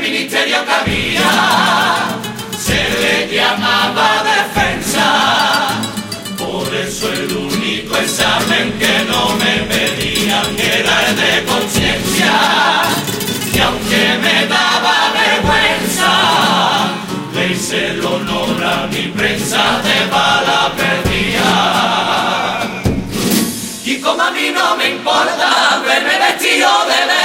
ministerio que había se le llamaba defensa. Por eso el único examen que no me pedían era el de conciencia. Y aunque me daba vergüenza, le hice el honor a mi prensa de bala perdida. Y como a mí no me importa verme vestido de verde,